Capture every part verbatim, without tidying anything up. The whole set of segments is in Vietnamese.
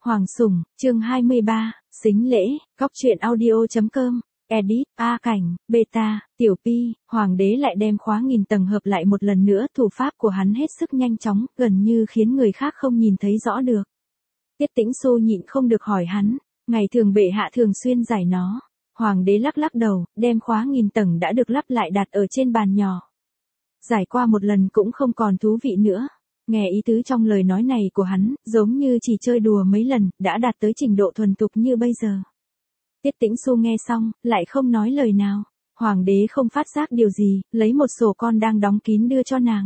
Hoàng Sủng, chương hai mươi ba, Sính lễ, góc truyện audio.com, edit, A Cảnh, Beta, Tiểu Pi, Hoàng đế lại đem khóa nghìn tầng hợp lại một lần nữa, thủ pháp của hắn hết sức nhanh chóng, gần như khiến người khác không nhìn thấy rõ được. Tiết Tĩnh Xu nhịn không được hỏi hắn, ngày thường bệ hạ thường xuyên giải nó. Hoàng đế lắc lắc đầu, đem khóa nghìn tầng đã được lắp lại đặt ở trên bàn nhỏ. Giải qua một lần cũng không còn thú vị nữa. Nghe ý tứ trong lời nói này của hắn, giống như chỉ chơi đùa mấy lần, đã đạt tới trình độ thuần thục như bây giờ. Tiết Tĩnh Xu nghe xong, lại không nói lời nào. Hoàng đế không phát giác điều gì, lấy một sổ con đang đóng kín đưa cho nàng.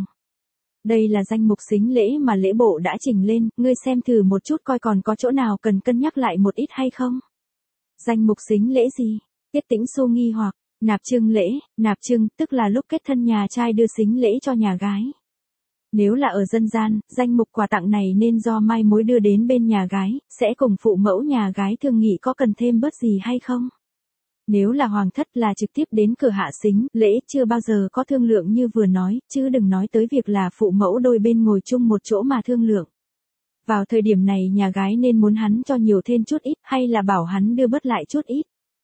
Đây là danh mục sính lễ mà lễ bộ đã chỉnh lên, ngươi xem thử một chút coi còn có chỗ nào cần cân nhắc lại một ít hay không. Danh mục sính lễ gì? Tiết Tĩnh Xu nghi hoặc, nạp trưng lễ, nạp trưng, tức là lúc kết thân nhà trai đưa sính lễ cho nhà gái. Nếu là ở dân gian, danh mục quà tặng này nên do mai mối đưa đến bên nhà gái, sẽ cùng phụ mẫu nhà gái thương nghị có cần thêm bớt gì hay không. Nếu là hoàng thất là trực tiếp đến cửa hạ sính lễ, chưa bao giờ có thương lượng như vừa nói, chứ đừng nói tới việc là phụ mẫu đôi bên ngồi chung một chỗ mà thương lượng. Vào thời điểm này nhà gái nên muốn hắn cho nhiều thêm chút ít, hay là bảo hắn đưa bớt lại chút ít.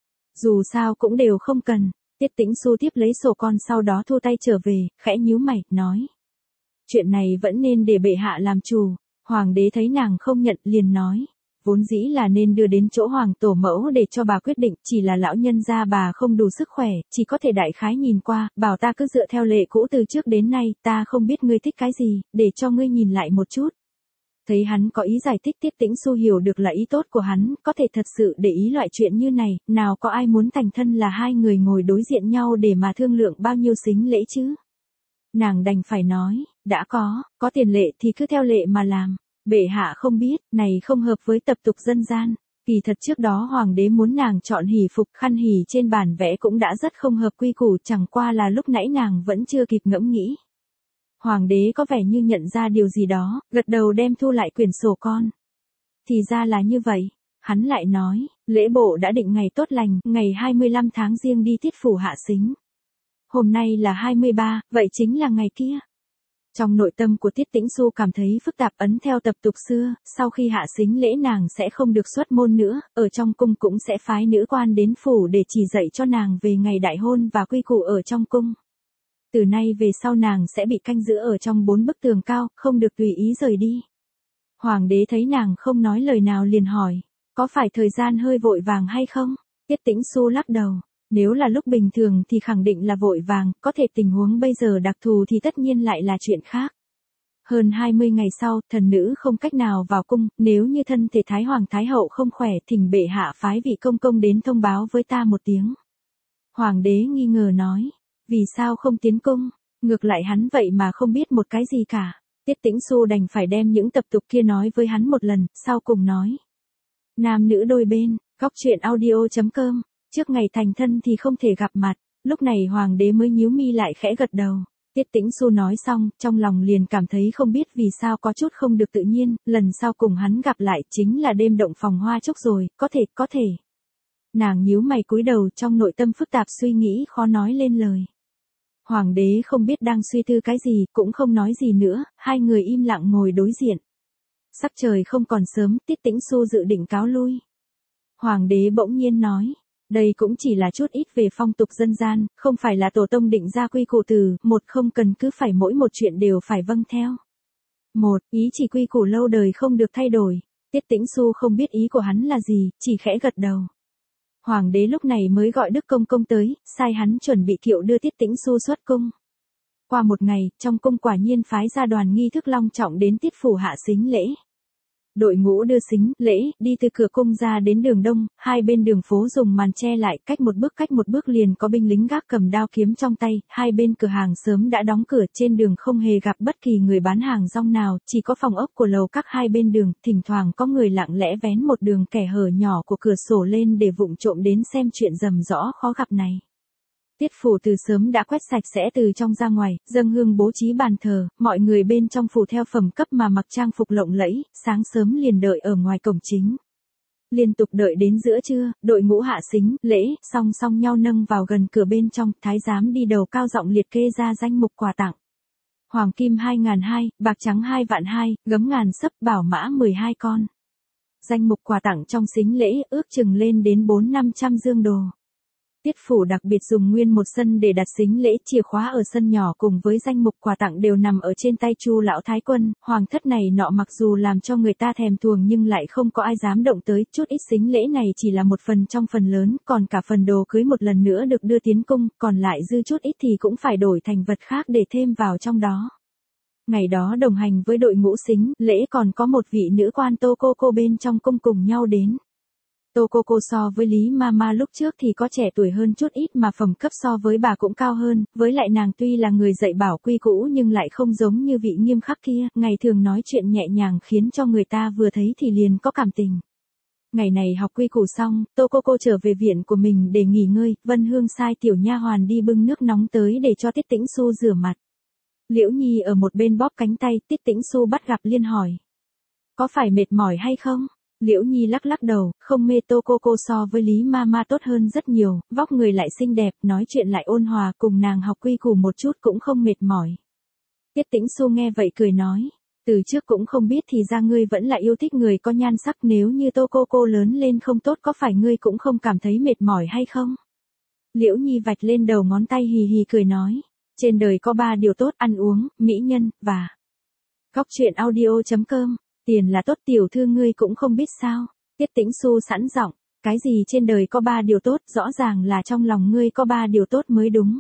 Dù sao cũng đều không cần. Tiết Tĩnh Xu tiếp lấy sổ con sau đó thu tay trở về, khẽ nhíu mày, nói. Chuyện này vẫn nên để bệ hạ làm chủ. Hoàng đế thấy nàng không nhận, liền nói. Vốn dĩ là nên đưa đến chỗ hoàng tổ mẫu để cho bà quyết định, chỉ là lão nhân gia bà không đủ sức khỏe, chỉ có thể đại khái nhìn qua, bảo ta cứ dựa theo lệ cũ từ trước đến nay, ta không biết ngươi thích cái gì, để cho ngươi nhìn lại một chút. Thấy hắn có ý giải thích, Tiết Tĩnh Xu hiểu được là ý tốt của hắn, có thể thật sự để ý loại chuyện như này, nào có ai muốn thành thân là hai người ngồi đối diện nhau để mà thương lượng bao nhiêu sính lễ chứ. Nàng đành phải nói, đã có, có tiền lệ thì cứ theo lệ mà làm. Bệ hạ không biết, này không hợp với tập tục dân gian. Kỳ thật trước đó hoàng đế muốn nàng chọn hỷ phục, khăn hỷ trên bản vẽ cũng đã rất không hợp quy củ, chẳng qua là lúc nãy nàng vẫn chưa kịp ngẫm nghĩ. Hoàng đế có vẻ như nhận ra điều gì đó, gật đầu đem thu lại quyển sổ con. Thì ra là như vậy. Hắn lại nói, lễ bộ đã định ngày tốt lành, ngày hai mươi lăm tháng Giêng đi tiết phủ hạ sính. Hôm nay là hai mươi ba, vậy chính là ngày kia. Trong nội tâm của Tiết Tĩnh Xu cảm thấy phức tạp, ấn theo tập tục xưa, sau khi hạ sính lễ nàng sẽ không được xuất môn nữa, ở trong cung cũng sẽ phái nữ quan đến phủ để chỉ dạy cho nàng về ngày đại hôn và quy củ ở trong cung. Từ nay về sau nàng sẽ bị canh giữ ở trong bốn bức tường cao, không được tùy ý rời đi. Hoàng đế thấy nàng không nói lời nào liền hỏi, có phải thời gian hơi vội vàng hay không? Tiết Tĩnh Xu lắc đầu. Nếu là lúc bình thường thì khẳng định là vội vàng, có thể tình huống bây giờ đặc thù thì tất nhiên lại là chuyện khác. Hơn hai mươi ngày sau, thần nữ không cách nào vào cung, nếu như thân thể Thái Hoàng Thái Hậu không khỏe, thỉnh bệ hạ phái vị công công đến thông báo với ta một tiếng. Hoàng đế nghi ngờ nói, vì sao không tiến cung, ngược lại hắn vậy mà không biết một cái gì cả. Tiết Tĩnh Xu đành phải đem những tập tục kia nói với hắn một lần, sau cùng nói. Nam nữ đôi bên, góc truyện audio.com. Trước ngày thành thân thì không thể gặp mặt, lúc này hoàng đế mới nhíu mi lại khẽ gật đầu. Tiết Tĩnh Xu nói xong, trong lòng liền cảm thấy không biết vì sao có chút không được tự nhiên, lần sau cùng hắn gặp lại chính là đêm động phòng hoa chúc rồi, có thể, có thể. Nàng nhíu mày cúi đầu, trong nội tâm phức tạp suy nghĩ khó nói lên lời. Hoàng đế không biết đang suy tư cái gì, cũng không nói gì nữa, hai người im lặng ngồi đối diện. Sắc trời không còn sớm, Tiết Tĩnh Xu dự định cáo lui. Hoàng đế bỗng nhiên nói. Đây cũng chỉ là chút ít về phong tục dân gian, không phải là tổ tông định ra quy củ từ, một không cần cứ phải mỗi một chuyện đều phải vâng theo. Một, ý chỉ quy củ lâu đời không được thay đổi. Tiết Tĩnh Xu không biết ý của hắn là gì, chỉ khẽ gật đầu. Hoàng đế lúc này mới gọi Đức Công Công tới, sai hắn chuẩn bị kiệu đưa Tiết Tĩnh Xu xuất cung. Qua một ngày, trong cung quả nhiên phái ra đoàn nghi thức long trọng đến tiết phủ hạ sính lễ. Đội ngũ đưa sính lễ đi từ cửa cung ra đến đường đông, hai bên đường phố dùng màn che lại, cách một bước cách một bước liền có binh lính gác cầm đao kiếm trong tay, hai bên cửa hàng sớm đã đóng cửa, trên đường không hề gặp bất kỳ người bán hàng rong nào, chỉ có phòng ốc của lầu các hai bên đường, thỉnh thoảng có người lặng lẽ vén một đường kẻ hở nhỏ của cửa sổ lên để vụng trộm đến xem chuyện rầm rõ khó gặp này. Tiết phủ từ sớm đã quét sạch sẽ từ trong ra ngoài, dâng hương bố trí bàn thờ, mọi người bên trong phủ theo phẩm cấp mà mặc trang phục lộng lẫy, sáng sớm liền đợi ở ngoài cổng chính. Liên tục đợi đến giữa trưa, đội ngũ hạ sính lễ, song song nhau nâng vào gần cửa bên trong, thái giám đi đầu cao giọng liệt kê ra danh mục quà tặng. Hoàng kim hai ngàn hai, bạc trắng hai vạn hai, gấm ngàn sấp, bảo mã mười hai con. Danh mục quà tặng trong sính lễ ước chừng lên đến bốn năm trăm dương đồ. Tiết phủ đặc biệt dùng nguyên một sân để đặt sính lễ, chìa khóa ở sân nhỏ cùng với danh mục quà tặng đều nằm ở trên tay Chu lão thái quân, hoàng thất này nọ mặc dù làm cho người ta thèm thuồng nhưng lại không có ai dám động tới, chút ít sính lễ này chỉ là một phần trong phần lớn, còn cả phần đồ cưới một lần nữa được đưa tiến cung, còn lại dư chút ít thì cũng phải đổi thành vật khác để thêm vào trong đó. Ngày đó đồng hành với đội ngũ sính lễ còn có một vị nữ quan Tô Cô Cô bên trong cung cùng nhau đến. Tô Cô Cô so với Lý Mama lúc trước thì có trẻ tuổi hơn chút ít mà phẩm cấp so với bà cũng cao hơn, với lại nàng tuy là người dạy bảo quy cũ nhưng lại không giống như vị nghiêm khắc kia, ngày thường nói chuyện nhẹ nhàng khiến cho người ta vừa thấy thì liền có cảm tình. Ngày này học quy củ xong, Tô Cô Cô trở về viện của mình để nghỉ ngơi, Vân Hương sai tiểu nha hoàn đi bưng nước nóng tới để cho Tiết Tĩnh Xu rửa mặt. Liễu Nhi ở một bên bóp cánh tay, Tiết Tĩnh Xu bắt gặp liên hỏi. Có phải mệt mỏi hay không? Liễu Nhi lắc lắc đầu, không mê. Tô Cô Cô so với Lý Mama tốt hơn rất nhiều, vóc người lại xinh đẹp, nói chuyện lại ôn hòa, cùng nàng học quy củ một chút cũng không mệt mỏi. Tiết Tĩnh Xu nghe vậy cười nói, từ trước cũng không biết thì ra ngươi vẫn là yêu thích người có nhan sắc, nếu như Tô Cô Cô lớn lên không tốt có phải ngươi cũng không cảm thấy mệt mỏi hay không? Liễu Nhi vạch lên đầu ngón tay hì hì cười nói, trên đời có ba điều tốt: ăn uống, mỹ nhân, và Cóc truyện audio chấm com. Tiền là tốt, tiểu thư ngươi cũng không biết sao? Tiết Tĩnh Xu sẵn giọng, cái gì trên đời có ba điều tốt, rõ ràng là trong lòng ngươi có ba điều tốt mới đúng.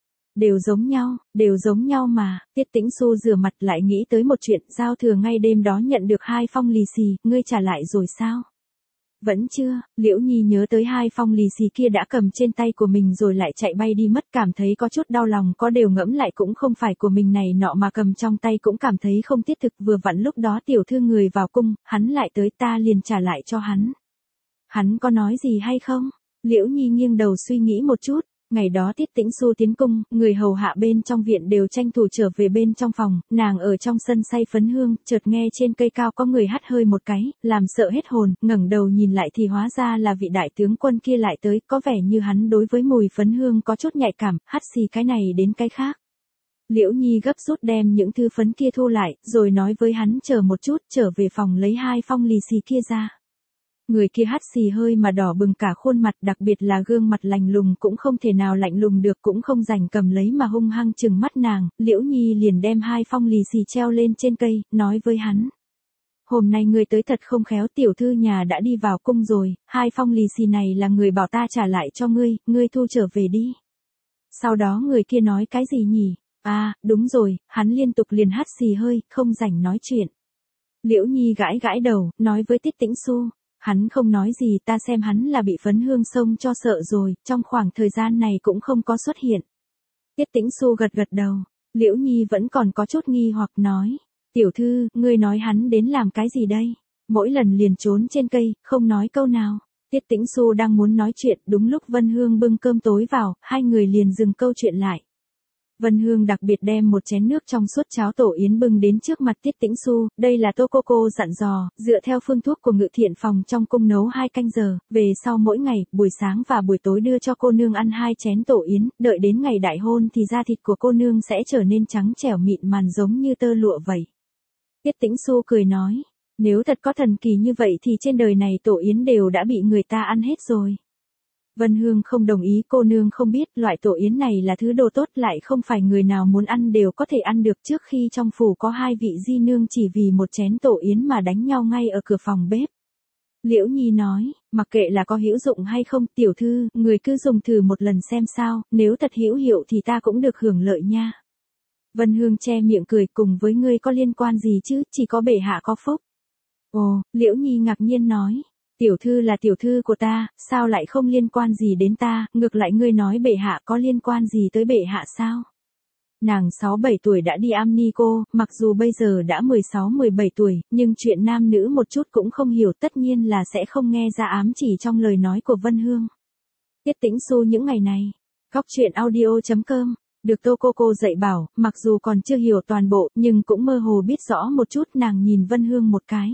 Đều giống nhau, đều giống nhau mà. Tiết Tĩnh Xu rửa mặt lại nghĩ tới một chuyện, giao thừa ngay đêm đó nhận được hai phong lì xì, ngươi trả lại rồi sao? Vẫn chưa. Liễu Nhi nhớ tới hai phong lì xì kia đã cầm trên tay của mình rồi lại chạy bay đi mất, cảm thấy có chút đau lòng, có điều ngẫm lại cũng không phải của mình này nọ mà cầm trong tay cũng cảm thấy không thiết thực, vừa vặn lúc đó tiểu thư người vào cung, hắn lại tới ta liền trả lại cho hắn. Hắn có nói gì hay không? Liễu Nhi nghiêng đầu suy nghĩ một chút. Ngày đó Tiết Tĩnh Xu tiến cung, người hầu hạ bên trong viện đều tranh thủ trở về bên trong phòng, nàng ở trong sân say phấn hương, chợt nghe trên cây cao có người hắt hơi một cái, làm sợ hết hồn, ngẩng đầu nhìn lại thì hóa ra là vị đại tướng quân kia lại tới, có vẻ như hắn đối với mùi phấn hương có chút nhạy cảm, hắt xì cái này đến cái khác. Liễu Nhi gấp rút đem những thư phấn kia thu lại, rồi nói với hắn chờ một chút, trở về phòng lấy hai phong lì xì kia ra. Người kia hắt xì hơi mà đỏ bừng cả khuôn mặt, đặc biệt là gương mặt lạnh lùng cũng không thể nào lạnh lùng được, cũng không rảnh cầm lấy mà hung hăng trừng mắt nàng. Liễu Nhi liền đem hai phong lì xì treo lên trên cây, nói với hắn. Hôm nay người tới thật không khéo, tiểu thư nhà đã đi vào cung rồi, hai phong lì xì này là người bảo ta trả lại cho ngươi, ngươi thu trở về đi. Sau đó người kia nói cái gì nhỉ? À, đúng rồi, hắn liên tục liền hắt xì hơi, không rảnh nói chuyện. Liễu Nhi gãi gãi đầu, nói với Tiết Tĩnh Xu. Hắn không nói gì, ta xem hắn là bị phấn hương xông cho sợ rồi, trong khoảng thời gian này cũng không có xuất hiện. Tiết Tĩnh Xu gật gật đầu, Liễu Nhi vẫn còn có chút nghi hoặc nói, tiểu thư, ngươi nói hắn đến làm cái gì đây? Mỗi lần liền trốn trên cây, không nói câu nào. Tiết Tĩnh Xu đang muốn nói chuyện, đúng lúc Vân Hương bưng cơm tối vào, hai người liền dừng câu chuyện lại. Vân Hương đặc biệt đem một chén nước trong suốt cháo tổ yến bưng đến trước mặt Tiết Tĩnh Xu, đây là Tô Cô Cô dặn dò, dựa theo phương thuốc của Ngự Thiện phòng trong cung nấu hai canh giờ, về sau mỗi ngày, buổi sáng và buổi tối đưa cho cô nương ăn hai chén tổ yến, đợi đến ngày đại hôn thì da thịt của cô nương sẽ trở nên trắng trẻo mịn màn giống như tơ lụa vậy. Tiết Tĩnh Xu cười nói, nếu thật có thần kỳ như vậy thì trên đời này tổ yến đều đã bị người ta ăn hết rồi. Vân Hương không đồng ý, cô nương không biết, loại tổ yến này là thứ đồ tốt, lại không phải người nào muốn ăn đều có thể ăn được. Trước khi trong phủ có hai vị di nương chỉ vì một chén tổ yến mà đánh nhau ngay ở cửa phòng bếp. Liễu Nhi nói, mặc kệ là có hữu dụng hay không, tiểu thư, người cứ dùng thử một lần xem sao, nếu thật hữu hiệu thì ta cũng được hưởng lợi nha. Vân Hương che miệng cười, cùng với ngươi có liên quan gì chứ, chỉ có bệ hạ có phúc. Ồ, Liễu Nhi ngạc nhiên nói. Tiểu thư là tiểu thư của ta, sao lại không liên quan gì đến ta, ngược lại ngươi nói bệ hạ có liên quan gì tới bệ hạ sao? Nàng sáu bảy tuổi đã đi am ni cô, mặc dù bây giờ đã mười sáu mười bảy tuổi, nhưng chuyện nam nữ một chút cũng không hiểu, tất nhiên là sẽ không nghe ra ám chỉ trong lời nói của Vân Hương. Tiết Tĩnh Xu những ngày này, Cóc truyện audio chấm com, được Tô Cô Cô dạy bảo, mặc dù còn chưa hiểu toàn bộ, nhưng cũng mơ hồ biết rõ một chút. Nàng nhìn Vân Hương một cái.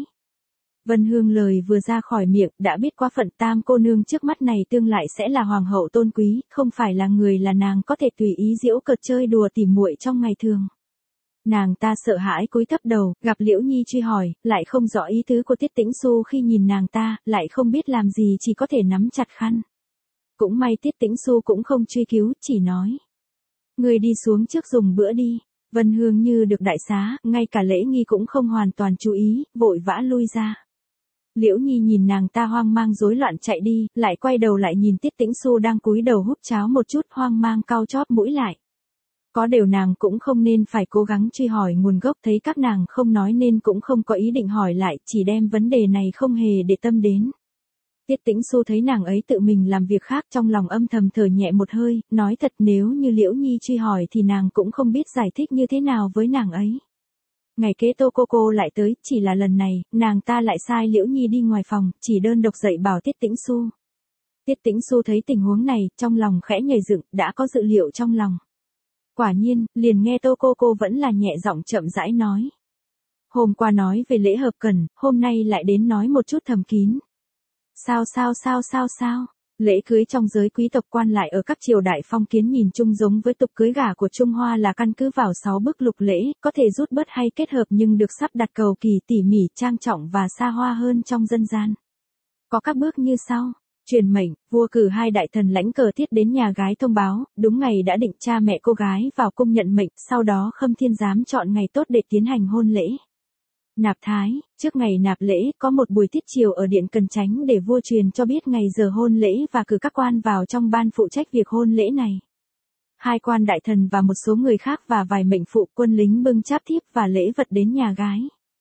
Vân Hương lời vừa ra khỏi miệng, đã biết quá phận, tam cô nương trước mắt này tương lại sẽ là hoàng hậu tôn quý, không phải là người là nàng có thể tùy ý giễu cợt chơi đùa tỉ muội trong ngày thường. Nàng ta sợ hãi cúi thấp đầu, gặp Liễu Nhi truy hỏi, lại không rõ ý tứ của Tiết Tĩnh Xu khi nhìn nàng ta, lại không biết làm gì chỉ có thể nắm chặt khăn. Cũng may Tiết Tĩnh Xu cũng không truy cứu, chỉ nói. Người đi xuống trước dùng bữa đi. Vân Hương như được đại xá, ngay cả lễ nghi cũng không hoàn toàn chú ý, vội vã lui ra. Liễu Nhi nhìn nàng ta hoang mang rối loạn chạy đi, lại quay đầu lại nhìn Tiết Tĩnh Xu đang cúi đầu húp cháo một chút hoang mang cau chóp mũi lại. Có điều nàng cũng không nên phải cố gắng truy hỏi nguồn gốc, thấy các nàng không nói nên cũng không có ý định hỏi lại, chỉ đem vấn đề này không hề để tâm đến. Tiết Tĩnh Xu thấy nàng ấy tự mình làm việc khác trong lòng âm thầm thở nhẹ một hơi, nói thật nếu như Liễu Nhi truy hỏi thì nàng cũng không biết giải thích như thế nào với nàng ấy. Ngày kế Tô Cô Cô lại tới, chỉ là lần này, nàng ta lại sai Liễu Nhi đi ngoài phòng, chỉ đơn độc dạy bảo Tiết Tĩnh Xu. Tiết Tĩnh Xu thấy tình huống này, trong lòng khẽ nhảy dựng, đã có dự liệu trong lòng. Quả nhiên, liền nghe Tô Cô Cô vẫn là nhẹ giọng chậm rãi nói. Hôm qua nói về lễ hợp cần, hôm nay lại đến nói một chút thầm kín. Sao sao sao sao sao, lễ cưới trong giới quý tộc quan lại ở các triều đại phong kiến nhìn chung giống với tục cưới gả của Trung Hoa là căn cứ vào sáu bước lục lễ, có thể rút bớt hay kết hợp nhưng được sắp đặt cầu kỳ tỉ mỉ trang trọng và xa hoa hơn trong dân gian. Có các bước như sau. Truyền mệnh, vua cử hai đại thần lãnh cờ tiết đến nhà gái thông báo, đúng ngày đã định cha mẹ cô gái vào cung nhận mệnh, sau đó Khâm Thiên Giám chọn ngày tốt để tiến hành hôn lễ. Nạp thái, trước ngày nạp lễ, có một buổi tiết triều ở điện Cần Chánh để vua truyền cho biết ngày giờ hôn lễ và cử các quan vào trong ban phụ trách việc hôn lễ này. Hai quan đại thần và một số người khác và vài mệnh phụ quân lính bưng cháp thiếp và lễ vật đến nhà gái.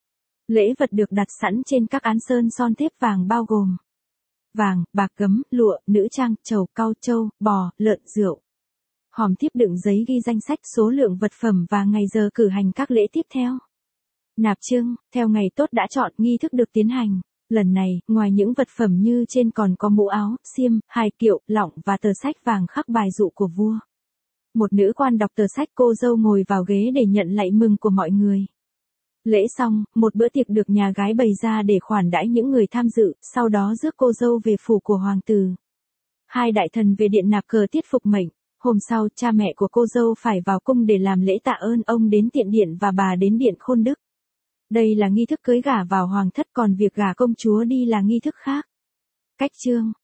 Lễ vật được đặt sẵn trên các án sơn son thiếp vàng bao gồm vàng, bạc gấm, lụa, nữ trang, trầu, cau trâu, bò, lợn, rượu. Hòm thiếp đựng giấy ghi danh sách số lượng vật phẩm và ngày giờ cử hành các lễ tiếp theo. Nạp trương, theo ngày tốt đã chọn, nghi thức được tiến hành. Lần này, ngoài những vật phẩm như trên còn có mũ áo, xiêm, hài kiệu, lọng và tờ sách vàng khắc bài dụ của vua. Một nữ quan đọc tờ sách, cô dâu ngồi vào ghế để nhận lạy mừng của mọi người. Lễ xong, một bữa tiệc được nhà gái bày ra để khoản đãi những người tham dự, sau đó rước cô dâu về phủ của hoàng tử. Hai đại thần về điện nạp cờ tiết phục mệnh. Hôm sau, cha mẹ của cô dâu phải vào cung để làm lễ tạ ơn ông đến tiện điện và bà đến điện Khôn Đức. Đây là nghi thức cưới gả vào hoàng thất, còn việc gả công chúa đi là nghi thức khác. Cách chương